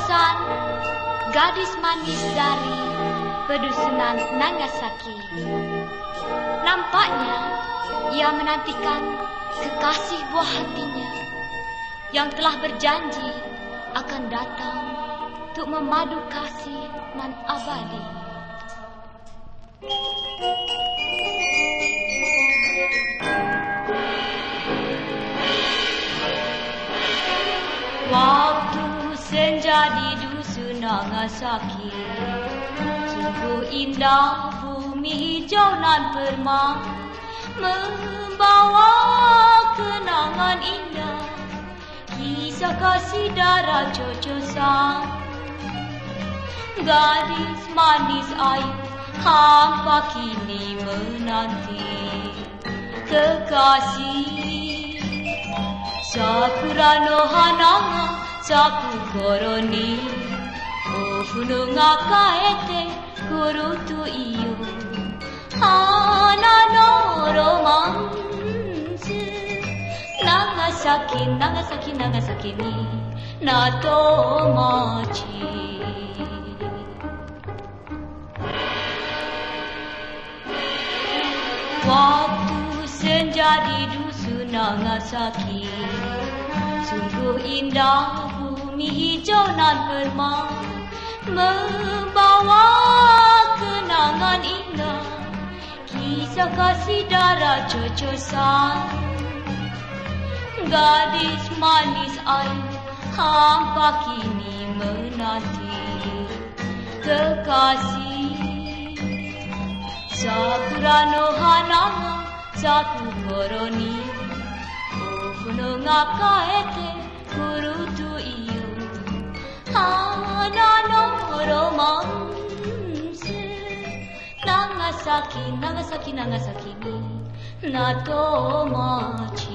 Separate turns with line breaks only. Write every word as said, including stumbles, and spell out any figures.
Rosan, gadis manis dari pedusunan Nagasaki. Nampaknya ia menantikan kekasih buah hatinya yang telah berjanji akan datang untuk memadu kasih nan abadi. Waktu senja di dusun Nagasaki, sungguh indah bumi hijau nan permai, membawa kenangan indah, kisah kasih darah cocosan. Gadis manis ayu hampa kini menanti kekasih. Sakura no hana saku koroni, ofuno ga kaete kurutu iyo, hana no romance. Nagasaki, Nagasaki, Nagasaki ni natomachi. Waktu senja di dusun Nagasaki, sungguh indah bumi hijau nan permai, membawa kenangan indah, kisah kasih darah cocosan. Gadis manis ayu hampa kini menanti kekasih. Sakura no hana saku koroni, ofuno ga kaete kurutu iyo, hana no romance. Nagasaki, Nagasaki, Nagasaki ni natomachi.